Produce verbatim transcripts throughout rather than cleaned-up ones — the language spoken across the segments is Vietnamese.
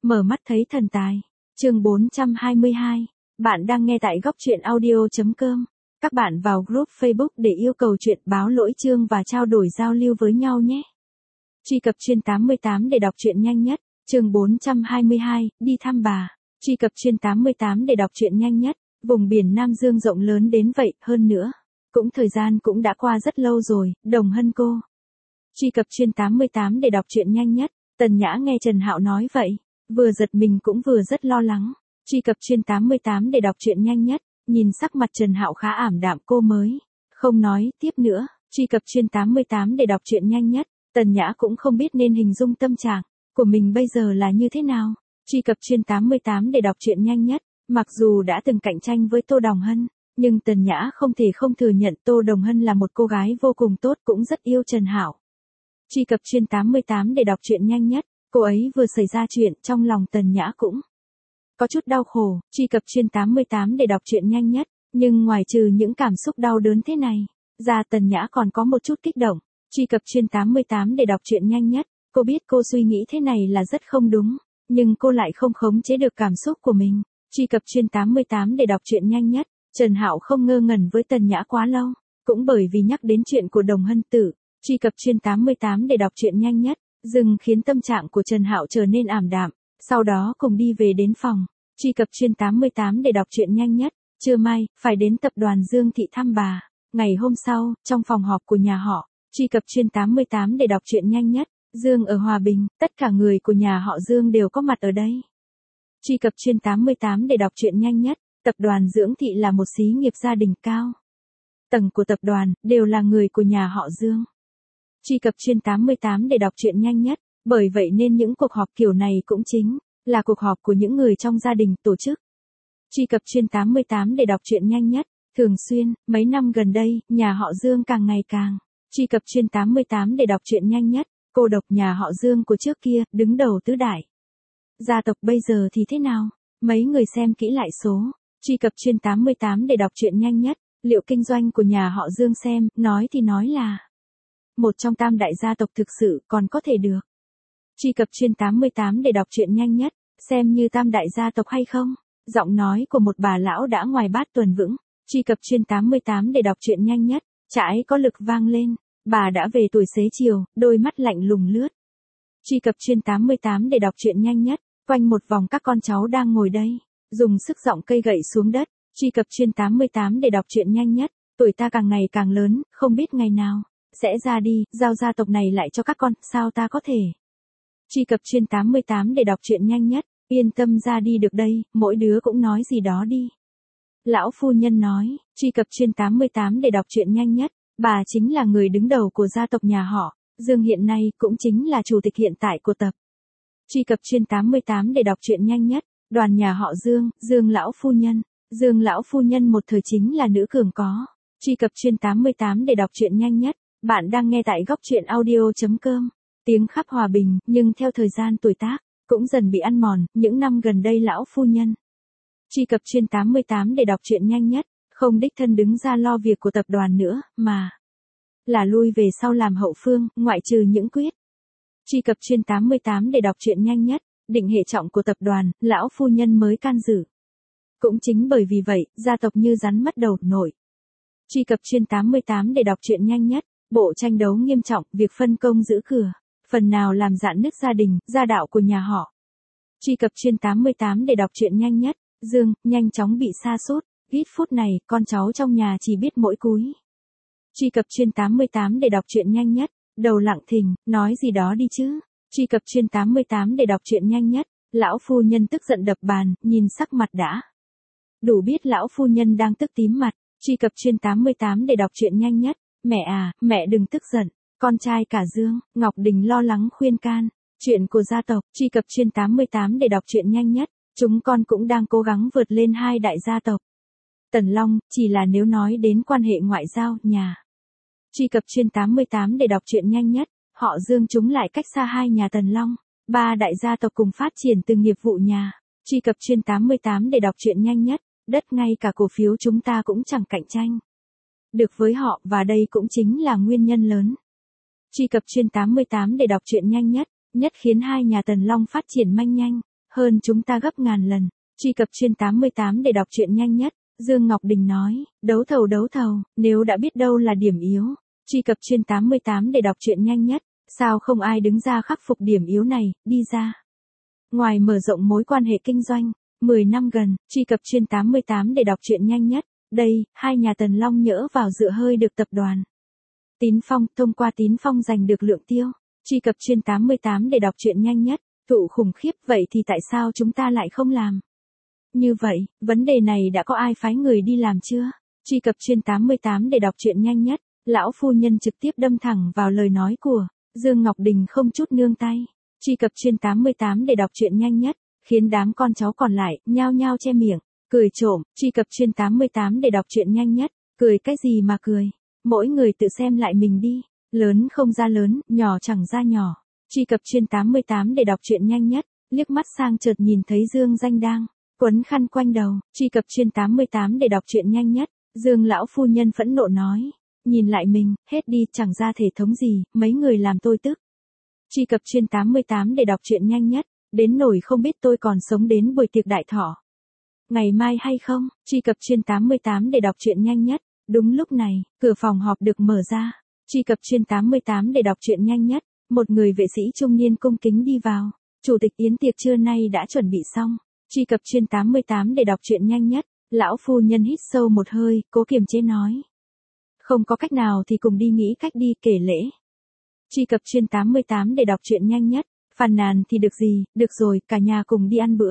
Mở mắt thấy thần tài. Chương bốn trăm hai mươi hai. Bạn đang nghe tại góc truyện audio chấm com. Các bạn vào group Facebook để yêu cầu chuyện báo lỗi chương và trao đổi giao lưu với nhau nhé. Truy cập chuyên tám mươi tám để đọc truyện nhanh nhất. Chương bốn trăm hai mươi hai, đi thăm bà. Truy cập chuyên tám mươi tám để đọc truyện nhanh nhất. Vùng biển Nam Dương rộng lớn đến vậy, hơn nữa. Cũng thời gian cũng đã qua rất lâu rồi, Đồng Hân cô. Truy cập chuyên tám mươi tám để đọc truyện nhanh nhất. Tần Nhã nghe Trần Hạo nói vậy, vừa giật mình cũng vừa rất lo lắng. Truy cập chuyên tám mươi tám để đọc truyện nhanh nhất. Nhìn sắc mặt Trần Hạo khá ảm đạm, cô mới không nói tiếp nữa. Truy cập chuyên tám mươi tám để đọc truyện nhanh nhất. Tần Nhã cũng không biết nên hình dung tâm trạng của mình bây giờ là như thế nào. Truy cập chuyên tám mươi tám để đọc truyện nhanh nhất. Mặc dù đã từng cạnh tranh với Tô Đồng Hân, nhưng Tần Nhã không thể không thừa nhận Tô Đồng Hân là một cô gái vô cùng tốt, cũng rất yêu Trần Hạo. Truy cập chuyên tám mươi tám để đọc truyện nhanh nhất. Cô ấy vừa xảy ra chuyện, trong lòng Tần Nhã cũng có chút đau khổ. Truy cập chuyên tám mươi tám để đọc truyện nhanh nhất. Nhưng ngoài trừ những cảm xúc đau đớn thế này, ra Tần Nhã còn có một chút kích động. Truy cập chuyên tám mươi tám để đọc truyện nhanh nhất. Cô biết cô suy nghĩ thế này là rất không đúng, nhưng cô lại không khống chế được cảm xúc của mình. Truy cập chuyên tám mươi tám để đọc truyện nhanh nhất. Trần Hạo không ngơ ngẩn với Tần Nhã quá lâu, cũng bởi vì nhắc đến chuyện của Đồng Hân tử. Truy cập chuyên tám mươi tám để đọc truyện nhanh nhất. Dừng khiến tâm trạng của Trần Hạo trở nên ảm đạm, sau đó cùng đi về đến phòng. Truy cập chuyên tám mươi tám để đọc truyện nhanh nhất. Trưa mai, phải đến tập đoàn Dương Thị thăm bà. Ngày hôm sau, trong phòng họp của nhà họ. Truy cập chuyên tám mươi tám để đọc truyện nhanh nhất. Dương ở Hòa Bình, tất cả người của nhà họ Dương đều có mặt ở đây. Truy cập chuyên tám mươi tám để đọc truyện nhanh nhất. Tập đoàn Dưỡng Thị là một xí nghiệp gia đình cao tầng của tập đoàn, đều là người của nhà họ Dương. Truy cập chuyên tám mươi tám để đọc truyện nhanh nhất. Bởi vậy nên những cuộc họp kiểu này cũng chính là cuộc họp của những người trong gia đình tổ chức. Truy cập chuyên tám mươi tám để đọc truyện nhanh nhất. Thường xuyên, mấy năm gần đây, nhà họ Dương càng ngày càng. Truy cập chuyên tám mươi tám để đọc truyện nhanh nhất. Cô độc nhà họ Dương của trước kia, đứng đầu tứ đại gia tộc bây giờ thì thế nào? Mấy người xem kỹ lại số. Truy cập chuyên tám mươi tám để đọc truyện nhanh nhất. Liệu kinh doanh của nhà họ Dương xem, nói thì nói là một trong tam đại gia tộc thực sự còn có thể được. Truy cập chuyên tám mươi tám để đọc truyện nhanh nhất. Xem như tam đại gia tộc hay không? Giọng nói của một bà lão đã ngoài bát tuần vững. Truy cập chuyên tám mươi tám để đọc truyện nhanh nhất. Trái có lực vang lên. Bà đã về tuổi xế chiều, đôi mắt lạnh lùng lướt. Truy cập chuyên tám mươi tám để đọc truyện nhanh nhất. Quanh một vòng các con cháu đang ngồi đây, dùng sức giọng cây gậy xuống đất. Truy cập chuyên tám mươi tám để đọc truyện nhanh nhất. Tuổi ta càng ngày càng lớn, không biết ngày nào sẽ ra đi, giao gia tộc này lại cho các con, sao ta có thể? Truy cập chuyên tám mươi tám để đọc truyện nhanh nhất. Yên tâm ra đi được đây, mỗi đứa cũng nói gì đó đi. Lão phu nhân nói. Truy cập chuyên tám mươi tám để đọc truyện nhanh nhất. Bà chính là người đứng đầu của gia tộc nhà họ Dương hiện nay, cũng chính là chủ tịch hiện tại của tập. Truy cập chuyên tám mươi tám để đọc truyện nhanh nhất. Đoàn nhà họ Dương, Dương lão phu nhân. Dương lão phu nhân một thời chính là nữ cường có. Truy cập chuyên tám mươi tám để đọc truyện nhanh nhất. Bạn đang nghe tại góc truyện audio chấm com. Tiếng khắp Hòa Bình, nhưng theo thời gian tuổi tác cũng dần bị ăn mòn, những năm gần đây lão phu nhân. Truy cập chuyên tám mươi tám để đọc truyện nhanh nhất. Không đích thân đứng ra lo việc của tập đoàn nữa, mà là lui về sau làm hậu phương, ngoại trừ những quyết. Truy cập chuyên tám mươi tám để đọc truyện nhanh nhất. Định hệ trọng của tập đoàn, lão phu nhân mới can dự. Cũng chính bởi vì vậy, gia tộc như rắn mất đầu nổi. Truy cập chuyên tám mươi tám để đọc truyện nhanh nhất. Bộ tranh đấu nghiêm trọng, việc phân công giữ cửa, phần nào làm rạn nứt gia đình, gia đạo của nhà họ. Truy cập chuyên tám mươi tám để đọc truyện nhanh nhất. Dương, nhanh chóng bị sa sút. Ít phút này, con cháu trong nhà chỉ biết mỗi cúi. Truy cập chuyên tám mươi tám để đọc truyện nhanh nhất. Đầu lặng thình, nói gì đó đi chứ. Truy cập chuyên tám mươi tám để đọc truyện nhanh nhất. Lão phu nhân tức giận đập bàn, nhìn sắc mặt đã đủ biết lão phu nhân đang tức tím mặt. Truy cập chuyên tám mươi tám để đọc truyện nhanh nhất. Mẹ à, mẹ đừng tức giận. Con trai cả Dương, Ngọc Đình lo lắng khuyên can. Chuyện của gia tộc. Truy cập chuyên tám mươi tám để đọc truyện nhanh nhất. Chúng con cũng đang cố gắng vượt lên hai đại gia tộc. Tần Long, chỉ là nếu nói đến quan hệ ngoại giao, nhà. Truy cập chuyên tám mươi tám để đọc truyện nhanh nhất. Họ Dương chúng lại cách xa hai nhà Tần Long. Ba đại gia tộc cùng phát triển từng nghiệp vụ nhà. Truy cập chuyên tám mươi tám để đọc truyện nhanh nhất. Đất ngay cả cổ phiếu chúng ta cũng chẳng cạnh tranh được với họ, và đây cũng chính là nguyên nhân lớn. Truy cập chuyên tám mươi tám để đọc truyện nhanh nhất. Nhất khiến hai nhà Tần Long phát triển manh nhanh hơn chúng ta gấp ngàn lần. Truy cập trên tám mươi tám để đọc truyện nhanh nhất. Dương Ngọc Đình nói, đấu thầu đấu thầu, nếu đã biết đâu là điểm yếu. Truy cập trên tám mươi tám để đọc truyện nhanh nhất. Sao không ai đứng ra khắc phục điểm yếu này, đi ra. Ngoài mở rộng mối quan hệ kinh doanh, mười năm gần, truy cập trên tám mươi tám để đọc truyện nhanh nhất. Đây, hai nhà Tần Long nhỡ vào dựa hơi được tập đoàn Tín Phong, thông qua Tín Phong giành được lượng tiêu. Truy cập trên tám mươi tám để đọc truyện nhanh nhất. Tụ khủng khiếp, vậy thì tại sao chúng ta lại không làm? Như vậy, vấn đề này đã có ai phái người đi làm chưa? Truy cập trên tám mươi tám để đọc truyện nhanh nhất. Lão phu nhân trực tiếp đâm thẳng vào lời nói của Dương Ngọc Đình không chút nương tay. Truy cập trên tám mươi tám để đọc truyện nhanh nhất, khiến đám con cháu còn lại nhao nhao che miệng, cười trộm. Truy cập trên tám mươi tám để đọc truyện nhanh nhất. Cười cái gì mà cười? Mỗi người tự xem lại mình đi, lớn không ra lớn, nhỏ chẳng ra nhỏ. Truy cập trên tám mươi tám để đọc truyện nhanh nhất. Liếc mắt sang chợt nhìn thấy Dương Danh đang quấn khăn quanh đầu. Truy cập trên tám mươi tám để đọc truyện nhanh nhất. Dương lão phu nhân phẫn nộ nói, nhìn lại mình, hết đi, chẳng ra thể thống gì, mấy người làm tôi tức. Truy cập trên tám mươi tám để đọc truyện nhanh nhất. Đến nỗi không biết tôi còn sống đến buổi tiệc đại thọ ngày mai hay không. Truy cập trên tám mươi tám để đọc truyện nhanh nhất. Đúng lúc này, cửa phòng họp được mở ra. Truy cập trên tám mươi tám để đọc truyện nhanh nhất. Một người vệ sĩ trung niên cung kính đi vào. Chủ tịch yến tiệc trưa nay đã chuẩn bị xong. Truy cập trên tám mươi tám để đọc truyện nhanh nhất. Lão phu nhân hít sâu một hơi, cố kiềm chế nói. Không có cách nào thì cùng đi nghĩ cách đi kể lễ. Truy cập trên tám mươi tám để đọc truyện nhanh nhất. Phàn nàn thì được gì, được rồi, cả nhà cùng đi ăn bữa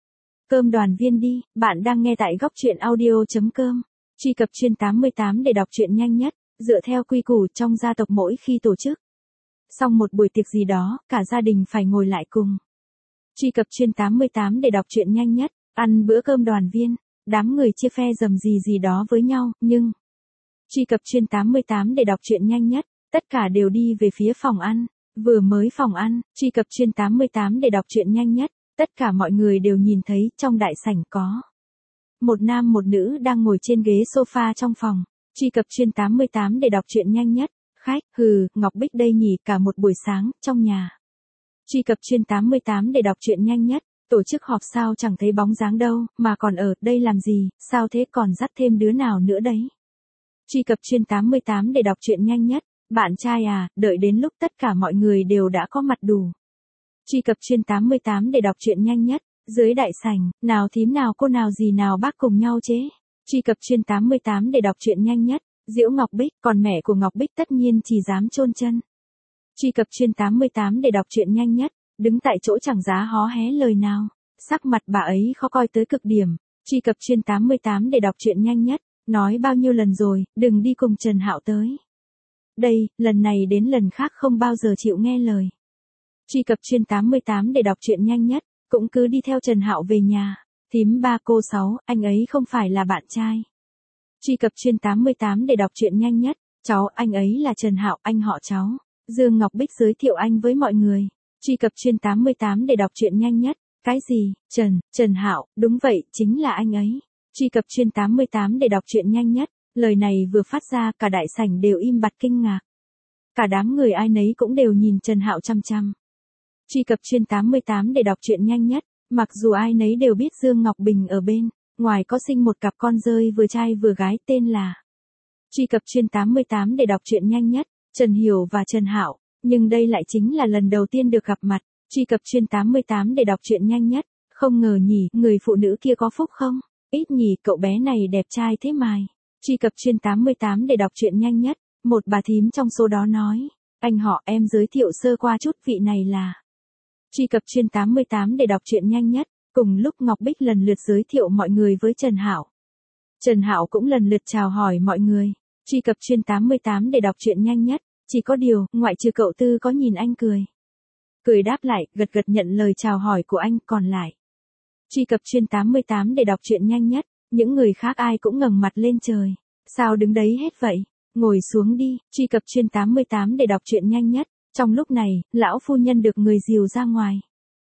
cơm đoàn viên đi. Bạn đang nghe tại góc truyện audio chấm com. Truy cập trên tám mươi tám để đọc truyện nhanh nhất. Dựa theo quy củ trong gia tộc mỗi khi tổ chức xong một buổi tiệc gì đó, cả gia đình phải ngồi lại cùng. Truy cập trên tám mươi tám để đọc truyện nhanh nhất. Ăn bữa cơm đoàn viên, đám người chia phe dầm gì gì đó với nhau, nhưng truy cập trên tám mươi tám để đọc truyện nhanh nhất. Tất cả đều đi về phía phòng ăn. Vừa mới phòng ăn, truy cập trên tám mươi tám để đọc truyện nhanh nhất. Tất cả mọi người đều nhìn thấy trong đại sảnh có một nam một nữ đang ngồi trên ghế sofa trong phòng. Truy cập trên tám mươi tám để đọc truyện nhanh nhất. Khách, hừ, Ngọc Bích đây nhỉ, cả một buổi sáng, trong nhà. Truy cập trên tám mươi tám để đọc truyện nhanh nhất. Tổ chức họp sao chẳng thấy bóng dáng đâu, mà còn ở đây làm gì, sao thế, còn dắt thêm đứa nào nữa đấy. Truy cập trên tám mươi tám để đọc truyện nhanh nhất. Bạn trai à, đợi đến lúc tất cả mọi người đều đã có mặt đủ. Truy cập trên tám mươi tám để đọc truyện nhanh nhất. Dưới đại sảnh, nào thím nào cô nào gì nào bác cùng nhau chế. Truy cập trên tám mươi tám để đọc truyện nhanh nhất. Diễu Ngọc Bích, còn mẹ của Ngọc Bích tất nhiên chỉ dám chôn chân. Truy cập trên tám mươi tám để đọc truyện nhanh nhất. Đứng tại chỗ chẳng giá hó hé lời nào. Sắc mặt bà ấy khó coi tới cực điểm. Truy cập trên tám mươi tám để đọc truyện nhanh nhất. Nói bao nhiêu lần rồi, đừng đi cùng Trần Hạo tới. Đây, lần này đến lần khác không bao giờ chịu nghe lời. Truy cập trên tám mươi tám để đọc truyện nhanh nhất. Cũng cứ đi theo Trần Hạo về nhà. Thím ba cô sáu, anh ấy không phải là bạn trai. Truy cập trên tám mươi tám để đọc truyện nhanh nhất. Cháu, anh ấy là Trần Hạo, anh họ cháu. Dương Ngọc Bích giới thiệu anh với mọi người. Truy cập trên tám mươi tám để đọc truyện nhanh nhất. Cái gì, Trần, Trần Hạo, đúng vậy, chính là anh ấy. Truy cập trên tám mươi tám để đọc truyện nhanh nhất. Lời này vừa phát ra, cả đại sảnh đều im bặt kinh ngạc. Cả đám người ai nấy cũng đều nhìn Trần Hạo chăm chăm. Truy cập trên tám mươi tám để đọc truyện nhanh nhất. Mặc dù ai nấy đều biết Dương Ngọc Bình ở bên ngoài có sinh một cặp con rơi vừa trai vừa gái tên là. Truy cập trên tám mươi tám để đọc truyện nhanh nhất. Trần Hiểu và Trần Hạo, nhưng đây lại chính là lần đầu tiên được gặp mặt. Truy cập trên tám mươi tám để đọc truyện nhanh nhất. Không ngờ nhỉ, người phụ nữ kia có phúc không? Ít nhỉ, cậu bé này đẹp trai thế mài. Truy cập trên tám mươi tám để đọc truyện nhanh nhất. Một bà thím trong số đó nói, anh họ, em giới thiệu sơ qua chút, vị này là. Truy cập trên tám mươi tám để đọc truyện nhanh nhất. Cùng lúc Ngọc Bích lần lượt giới thiệu mọi người với Trần Hạo. Trần Hạo cũng lần lượt chào hỏi mọi người. Truy cập trên tám mươi tám để đọc truyện nhanh nhất. Chỉ có điều, ngoại trừ cậu Tư có nhìn anh cười. Cười đáp lại, gật gật nhận lời chào hỏi của anh, còn lại. Truy cập trên tám mươi tám để đọc truyện nhanh nhất. Những người khác ai cũng ngẩng mặt lên trời. Sao đứng đấy hết vậy? Ngồi xuống đi. Truy cập trên tám mươi tám để đọc truyện nhanh nhất. Trong lúc này, lão phu nhân được người dìu ra ngoài.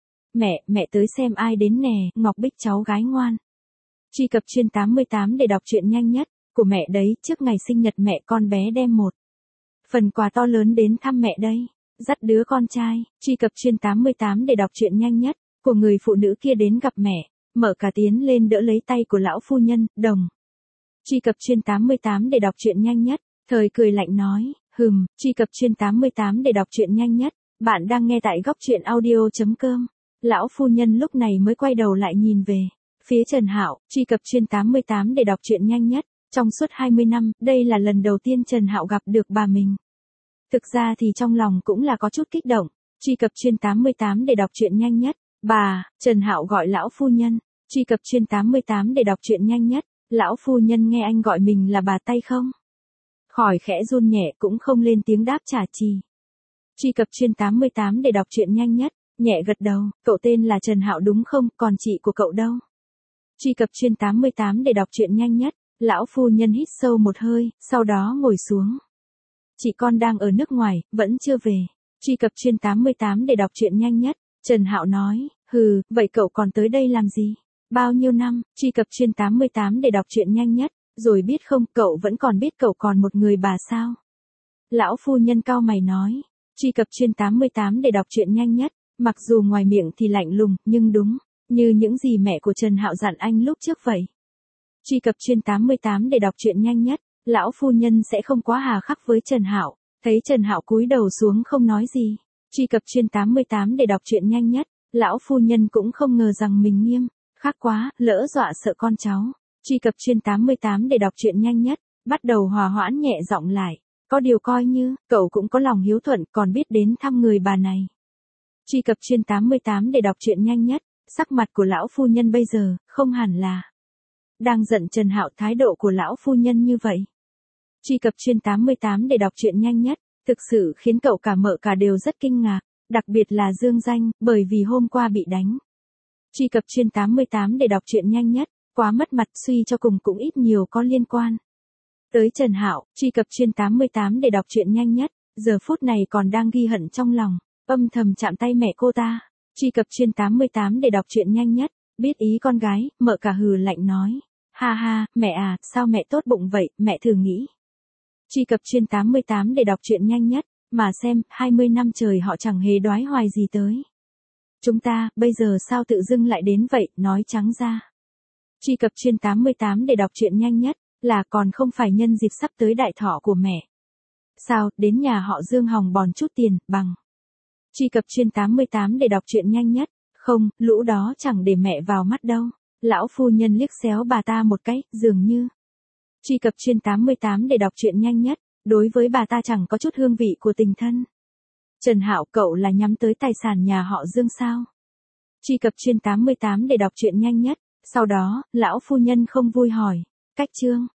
Mẹ, mẹ tới xem ai đến nè, Ngọc Bích cháu gái ngoan. Truy cập trên tám mươi tám để đọc truyện nhanh nhất. Của mẹ đấy, trước ngày sinh nhật mẹ con bé đem một phần quà to lớn đến thăm mẹ đây. Dắt đứa con trai. Truy cập trên tám mươi tám để đọc truyện nhanh nhất. của người phụ nữ kia đến gặp mẹ, Mở Cả tiến lên đỡ lấy tay của lão phu nhân, đồng. Truy cập chuyên tám mươi tám để đọc truyện nhanh nhất, Thời cười lạnh nói, hừm, truy cập chuyên tám mươi tám để đọc truyện nhanh nhất, bạn đang nghe tại góc truyện audio.com. Lão phu nhân lúc này mới quay đầu lại nhìn về phía Trần Hạo, truy cập chuyên tám mươi tám để đọc truyện nhanh nhất, trong suốt hai mươi năm, đây là lần đầu tiên Trần Hạo gặp được bà mình. Thực ra thì trong lòng cũng là có chút kích động, truy cập chuyên tám mươi tám để đọc truyện nhanh nhất, bà, Trần Hạo gọi lão phu nhân, truy cập chuyên tám mươi tám để đọc truyện nhanh nhất, lão phu nhân nghe anh gọi mình là bà tay không? Khỏi khẽ run nhẹ cũng không lên tiếng đáp trả trì. Truy cập chuyên tám mươi tám để đọc truyện nhanh nhất, nhẹ gật đầu, cậu tên là Trần Hạo đúng không, còn chị của cậu đâu? Truy cập chuyên tám mươi tám để đọc truyện nhanh nhất, lão phu nhân hít sâu một hơi, sau đó ngồi xuống. Chị con đang ở nước ngoài, vẫn chưa về. Truy cập chuyên tám mươi tám để đọc truyện nhanh nhất, Trần Hạo nói, hừ, vậy cậu còn tới đây làm gì? Bao nhiêu năm? Truy cập chuyên tám mươi tám để đọc truyện nhanh nhất, rồi biết không, cậu vẫn còn biết cậu còn một người bà sao? Lão phu nhân cau mày nói, truy cập chuyên tám mươi tám để đọc truyện nhanh nhất, mặc dù ngoài miệng thì lạnh lùng, nhưng đúng, như những gì mẹ của Trần Hạo dặn anh lúc trước vậy. Truy cập chuyên tám mươi tám để đọc truyện nhanh nhất, lão phu nhân sẽ không quá hà khắc với Trần Hạo, thấy Trần Hạo cúi đầu xuống không nói gì. Truy cập chuyên tám mươi tám để đọc truyện nhanh nhất, lão phu nhân cũng không ngờ rằng mình nghiêm khắc quá, lỡ dọa sợ con cháu. Truy cập chuyên tám mươi tám để đọc truyện nhanh nhất, bắt đầu hòa hoãn nhẹ giọng lại, có điều coi như, cậu cũng có lòng hiếu thuận còn biết đến thăm người bà này. Truy cập chuyên tám mươi tám để đọc truyện nhanh nhất, sắc mặt của lão phu nhân bây giờ, không hẳn là đang giận Trần Hạo, thái độ của lão phu nhân như vậy. Truy cập chuyên tám mươi tám để đọc truyện nhanh nhất, thực sự khiến cậu cả Mợ Cả đều rất kinh ngạc, đặc biệt là Dương Danh, bởi vì hôm qua bị đánh. Truy cập chuyên tám mươi tám để đọc truyện nhanh nhất, quá mất mặt, suy cho cùng cũng ít nhiều có liên quan tới Trần Hạo. Truy cập chuyên tám mươi tám để đọc truyện nhanh nhất, giờ phút này còn đang ghi hận trong lòng, âm thầm chạm tay mẹ cô ta. Truy cập chuyên tám mươi tám để đọc truyện nhanh nhất, biết ý con gái, Mợ Cả hừ lạnh nói, ha ha, mẹ à, sao mẹ tốt bụng vậy, mẹ thử nghĩ. Truy cập chuyên tám mươi tám để đọc truyện nhanh nhất, mà xem, hai mươi năm trời họ chẳng hề đoái hoài gì tới chúng ta, bây giờ sao tự dưng lại đến vậy, nói trắng ra. Truy cập chuyên tám mươi tám để đọc truyện nhanh nhất, là còn không phải nhân dịp sắp tới đại thọ của mẹ. Sao, đến nhà họ Dương hòng bòn chút tiền, bằng. Truy cập chuyên tám mươi tám để đọc truyện nhanh nhất, không, lũ đó chẳng để mẹ vào mắt đâu. Lão phu nhân liếc xéo bà ta một cái, dường như. Truy cập chuyên tám mươi tám để đọc truyện nhanh nhất, đối với bà ta chẳng có chút hương vị của tình thân. Trần Hạo, cậu là nhắm tới tài sản nhà họ Dương sao? Truy cập chuyên tám mươi tám để đọc truyện nhanh nhất, sau đó, lão phu nhân không vui hỏi, cách chương.